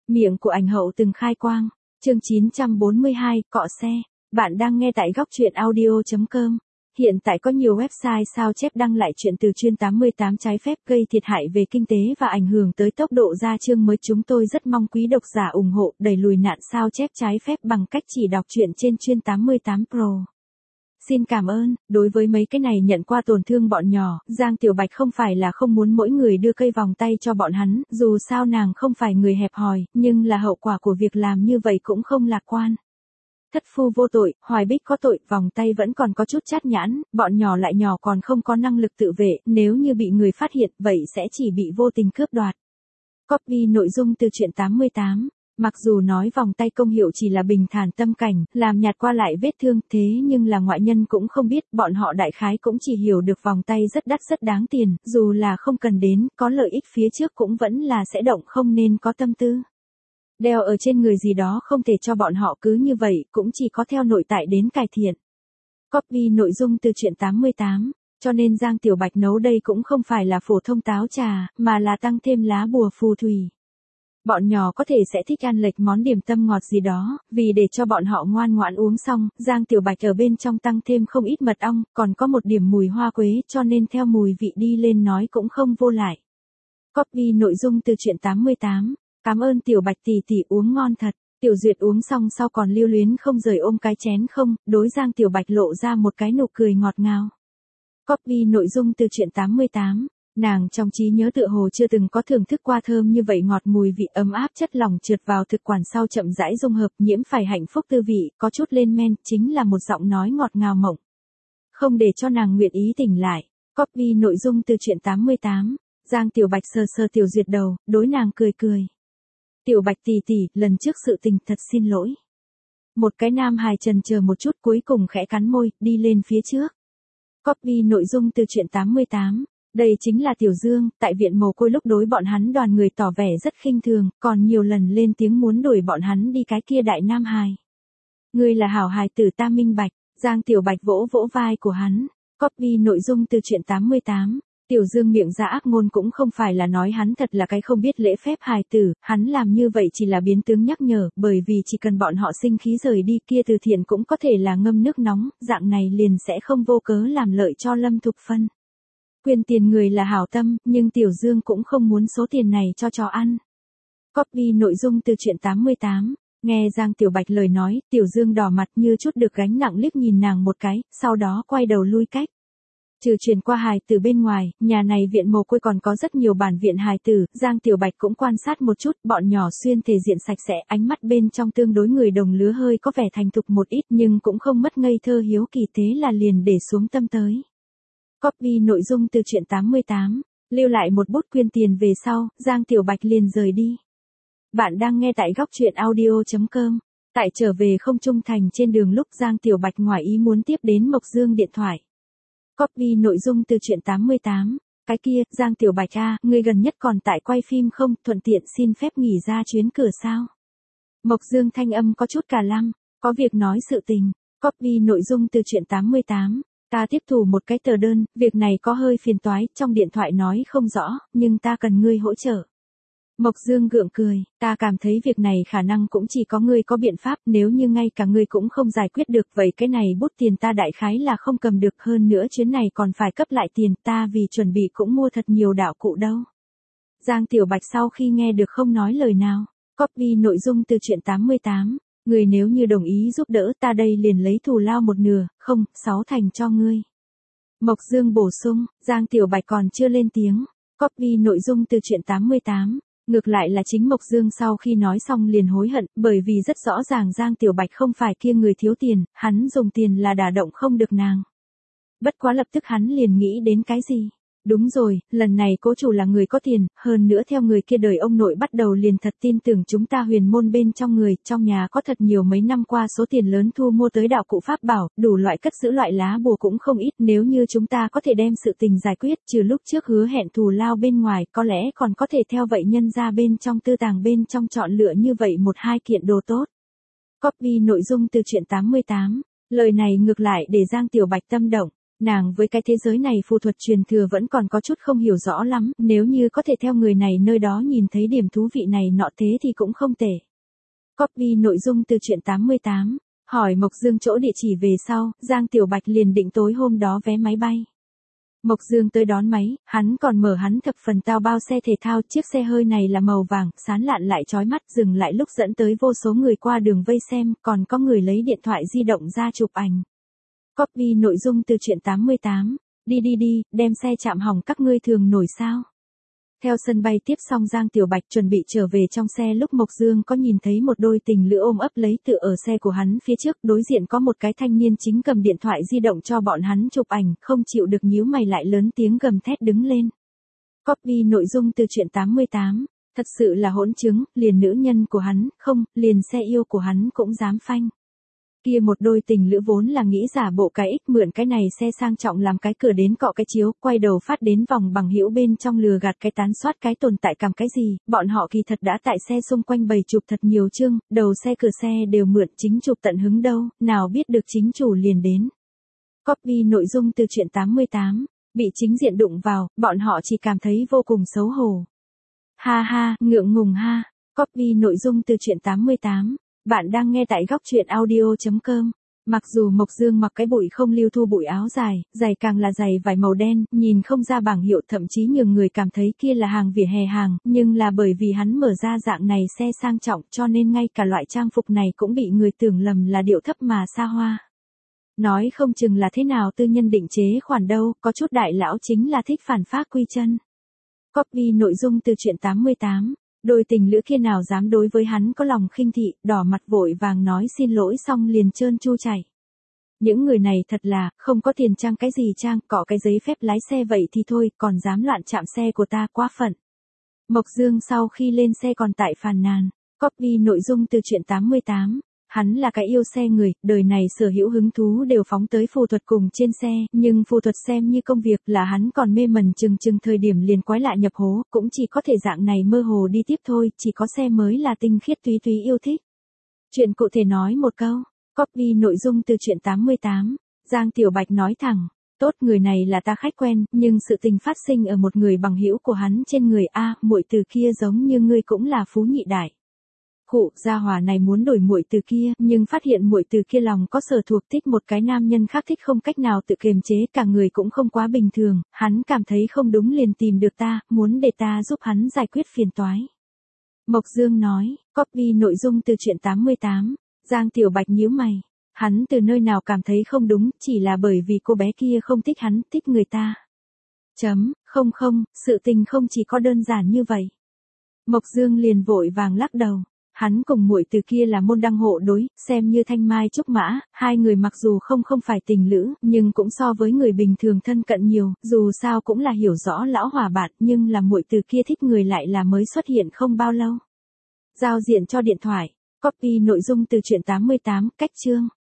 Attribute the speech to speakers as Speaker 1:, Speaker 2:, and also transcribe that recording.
Speaker 1: Miệng của ảnh hậu từng khai quang. Chương 942, cọ xe. Bạn đang nghe tại góc truyện audio.com. Hiện tại có nhiều website sao chép đăng lại chuyện từ chuyên 88 trái phép gây thiệt hại về kinh tế và ảnh hưởng tới tốc độ ra chương mới. Chúng tôi rất mong quý độc giả ủng hộ đẩy lùi nạn sao chép trái phép bằng cách chỉ đọc truyện trên chuyên 88 Pro. Xin cảm ơn. Đối với mấy cái này nhận qua tổn thương bọn nhỏ, Giang Tiểu Bạch không phải là không muốn mỗi người đưa cây vòng tay cho bọn hắn, dù sao nàng không phải người hẹp hòi, nhưng là hậu quả của việc làm như vậy cũng không lạc quan. Thất phu vô tội, Hoài Bích có tội, vòng tay vẫn còn có chút chát nhãn, bọn nhỏ lại nhỏ còn không có năng lực tự vệ, nếu như bị người phát hiện, vậy sẽ chỉ bị vô tình cướp đoạt. Copy nội dung từ truyện 88. Mặc dù nói vòng tay công hiệu chỉ là bình thản tâm cảnh, làm nhạt qua lại vết thương, thế nhưng là ngoại nhân cũng không biết, bọn họ đại khái cũng chỉ hiểu được vòng tay rất đắt rất đáng tiền, dù là không cần đến, có lợi ích phía trước cũng vẫn là sẽ động không nên có tâm tư. Đeo ở trên người gì đó không thể cho bọn họ cứ như vậy, cũng chỉ có theo nội tại đến cải thiện. Copy nội dung từ truyện 88. Cho nên Giang Tiểu Bạch nấu đây cũng không phải là phổ thông táo trà, mà là tăng thêm lá bùa phù thủy. Bọn nhỏ có thể sẽ thích ăn lệch món điểm tâm ngọt gì đó, vì để cho bọn họ ngoan ngoãn uống xong, Giang Tiểu Bạch ở bên trong tăng thêm không ít mật ong, còn có một điểm mùi hoa quế, cho nên theo mùi vị đi lên nói cũng không vô lại. Copy nội dung từ truyện 88. Cảm ơn Tiểu Bạch tỷ tỷ uống ngon thật. Tiểu Duyệt uống xong sau còn lưu luyến không rời ôm cái chén không, đối Giang Tiểu Bạch lộ ra một cái nụ cười ngọt ngào. Copy nội dung từ truyện 88. Nàng trong trí nhớ tựa hồ chưa từng có thưởng thức qua thơm như vậy, ngọt mùi vị ấm áp chất lỏng trượt vào thực quản sau chậm rãi dung hợp, nhiễm phải hạnh phúc tư vị, có chút lên men, chính là một giọng nói ngọt ngào mộng. Không để cho nàng nguyện ý tỉnh lại. Copy nội dung từ truyện 88. Giang Tiểu Bạch sờ sờ Tiểu Duyệt đầu, đối nàng cười cười. Tiểu Bạch tỷ tỷ, lần trước sự tình thật xin lỗi. Một cái nam hài chần chờ một chút cuối cùng khẽ cắn môi, đi lên phía trước. Copy nội dung từ truyện 88. Đây chính là Tiểu Dương, tại viện mồ côi lúc đối bọn hắn đoàn người tỏ vẻ rất khinh thường, còn nhiều lần lên tiếng muốn đuổi bọn hắn đi cái kia đại nam hài. Ngươi là hảo hài tử ta minh bạch. Giang Tiểu Bạch vỗ vỗ vai của hắn. Copy nội dung từ truyện 88. Tiểu Dương miệng ra ác ngôn cũng không phải là nói hắn thật là cái không biết lễ phép hài tử, hắn làm như vậy chỉ là biến tướng nhắc nhở, bởi vì chỉ cần bọn họ sinh khí rời đi kia từ thiện cũng có thể là ngâm nước nóng, dạng này liền sẽ không vô cớ làm lợi cho Lâm Thục Phân. Quyên tiền người là hảo tâm, nhưng Tiểu Dương cũng không muốn số tiền này cho chó ăn. Copy nội dung từ truyện 88. Nghe Giang Tiểu Bạch lời nói, Tiểu Dương đỏ mặt như chút được gánh nặng liếc nhìn nàng một cái, sau đó quay đầu lui cách. Trừ truyền qua hài tử bên ngoài, nhà này viện mồ côi còn có rất nhiều bản viện hài tử, Giang Tiểu Bạch cũng quan sát một chút, bọn nhỏ xuyên thể diện sạch sẽ, ánh mắt bên trong tương đối người đồng lứa hơi có vẻ thành thục một ít nhưng cũng không mất ngây thơ hiếu kỳ, thế là liền để xuống tâm tới. Copy nội dung từ truyện 88, lưu lại một bút quyên tiền về sau, Giang Tiểu Bạch liền rời đi. Bạn đang nghe tại góc truyện audio.com. Tại trở về không trung thành trên đường lúc Giang Tiểu Bạch ngoài ý muốn tiếp đến Mộc Dương điện thoại. Copy nội dung từ truyện 88. Cái kia, Giang Tiểu Bạch a, ngươi gần nhất còn tại quay phim không, thuận tiện xin phép nghỉ ra chuyến cửa sao? Mộc Dương thanh âm có chút cả lăm, có việc nói sự tình. Copy nội dung từ truyện 88. Ta tiếp thủ một cái tờ đơn, việc này có hơi phiền toái, trong điện thoại nói không rõ, nhưng ta cần ngươi hỗ trợ. Mộc Dương gượng cười, ta cảm thấy việc này khả năng cũng chỉ có ngươi có biện pháp, nếu như ngay cả ngươi cũng không giải quyết được, vậy cái này bút tiền ta đại khái là không cầm được, hơn nữa chuyến này còn phải cấp lại tiền, ta vì chuẩn bị cũng mua thật nhiều đạo cụ đâu. Giang Tiểu Bạch sau khi nghe được không nói lời nào. Copy nội dung từ truyện 88. Người nếu như đồng ý giúp đỡ ta đây liền lấy thù lao một nửa, không, 6 thành cho ngươi. Mộc Dương bổ sung, Giang Tiểu Bạch còn chưa lên tiếng. Copy nội dung từ truyện 88. Ngược lại là chính Mộc Dương sau khi nói xong liền hối hận, bởi vì rất rõ ràng Giang Tiểu Bạch không phải kia người thiếu tiền, hắn dùng tiền là đả động không được nàng. Bất quá lập tức hắn liền nghĩ đến cái gì? Đúng rồi, lần này cố chủ là người có tiền, hơn nữa theo người kia đời ông nội bắt đầu liền thật tin tưởng chúng ta huyền môn bên trong người, trong nhà có thật nhiều mấy năm qua số tiền lớn thu mua tới đạo cụ pháp bảo, đủ loại cất giữ loại lá bùa cũng không ít, nếu như chúng ta có thể đem sự tình giải quyết, trừ lúc trước hứa hẹn thù lao bên ngoài, có lẽ còn có thể theo vậy nhân ra bên trong tư tàng bên trong chọn lựa như vậy một hai kiện đồ tốt. Copy nội dung từ truyện 88, lời này ngược lại để Giang Tiểu Bạch tâm động. Nàng với cái thế giới này phù thuật truyền thừa vẫn còn có chút không hiểu rõ lắm, nếu như có thể theo người này nơi đó nhìn thấy điểm thú vị này nọ thế thì cũng không tệ. Copy nội dung từ truyện 88. Hỏi Mộc Dương chỗ địa chỉ về sau, Giang Tiểu Bạch liền định tối hôm đó vé máy bay. Mộc Dương tới đón máy, hắn còn mở hắn thập phần tao bao xe thể thao, chiếc xe hơi này là màu vàng, sáng lạn lại chói mắt, dừng lại lúc dẫn tới vô số người qua đường vây xem, còn có người lấy điện thoại di động ra chụp ảnh. Copy nội dung từ truyện 88. Đi đi đi, đem xe chạm hỏng các ngươi thường nổi sao. Theo sân bay tiếp xong Giang Tiểu Bạch chuẩn bị trở về trong xe lúc Mộc Dương có nhìn thấy một đôi tình lữ ôm ấp lấy tựa ở xe của hắn phía trước, đối diện có một cái thanh niên chính cầm điện thoại di động cho bọn hắn chụp ảnh, không chịu được nhíu mày lại lớn tiếng gầm thét đứng lên. Copy nội dung từ truyện 88. Thật sự là hỗn chứng, liền nữ nhân của hắn, không, liền xe yêu của hắn cũng dám phanh. Kia một đôi tình lữ vốn là nghĩ giả bộ cái ích mượn cái này xe sang trọng làm cái cửa đến cọ cái chiếu, quay đầu phát đến vòng bằng hữu bên trong lừa gạt cái tán soát cái tồn tại cảm cái gì, bọn họ kỳ thật đã tại xe xung quanh bày chụp thật nhiều chương, đầu xe cửa xe đều mượn chính chụp tận hứng đâu, nào biết được chính chủ liền đến. Copy nội dung từ truyện 88, bị chính diện đụng vào, bọn họ chỉ cảm thấy vô cùng xấu hổ. Ha ha, ngượng ngùng ha. Copy nội dung từ truyện 88. Bạn đang nghe tại góc truyện audio.com. Mặc dù Mộc Dương mặc cái bụi không lưu thu bụi áo dài, giày càng là giày vải màu đen, nhìn không ra bảng hiệu, thậm chí nhường người cảm thấy kia là hàng vỉa hè hàng, nhưng là bởi vì hắn mở ra dạng này xe sang trọng cho nên ngay cả loại trang phục này cũng bị người tưởng lầm là điệu thấp mà xa hoa. Nói không chừng là thế nào tư nhân định chế khoản đâu, có chút đại lão chính là thích phản phác quy chân. Copy nội dung từ truyện 88. Đôi tình lữ kia nào dám đối với hắn có lòng khinh thị, đỏ mặt vội vàng nói xin lỗi xong liền trơn tru chạy. Những người này thật là, không có tiền trang cái gì trang, cọ cái giấy phép lái xe vậy thì thôi, còn dám loạn chạm xe của ta, quá phận. Mộc Dương sau khi lên xe còn tại phàn nàn. Copy nội dung từ truyện 88. Hắn là cái yêu xe người, đời này sở hữu hứng thú đều phóng tới phù thuật cùng trên xe, nhưng phù thuật xem như công việc là hắn còn mê mẩn chừng thời điểm liền quái lạ nhập hố, cũng chỉ có thể dạng này mơ hồ đi tiếp thôi, chỉ có xe mới là tinh khiết túy túy yêu thích. Chuyện cụ thể nói một câu, copy nội dung từ truyện 88, Giang Tiểu Bạch nói thẳng, tốt người này là ta khách quen, nhưng sự tình phát sinh ở một người bằng hữu của hắn trên người a, muội từ kia giống như ngươi cũng là phú nhị đại. Khụ, gia hỏa này muốn đổi muội từ kia, nhưng phát hiện muội từ kia lòng có sở thuộc thích một cái nam nhân khác thích không cách nào tự kiềm chế, cả người cũng không quá bình thường, hắn cảm thấy không đúng liền tìm được ta, muốn để ta giúp hắn giải quyết phiền toái. Mộc Dương nói, copy nội dung từ truyện 88, Giang Tiểu Bạch nhíu mày, hắn từ nơi nào cảm thấy không đúng, chỉ là bởi vì cô bé kia không thích hắn, thích người ta. Không, sự tình không chỉ có đơn giản như vậy. Mộc Dương liền vội vàng lắc đầu. Hắn cùng muội từ kia là môn đăng hộ đối, xem như thanh mai trúc mã, hai người mặc dù không phải tình lữ, nhưng cũng so với người bình thường thân cận nhiều, dù sao cũng là hiểu rõ lão hòa bạn, nhưng là muội từ kia thích người lại là mới xuất hiện không bao lâu. Giao diện cho điện thoại, copy nội dung từ truyện 88, cách chương.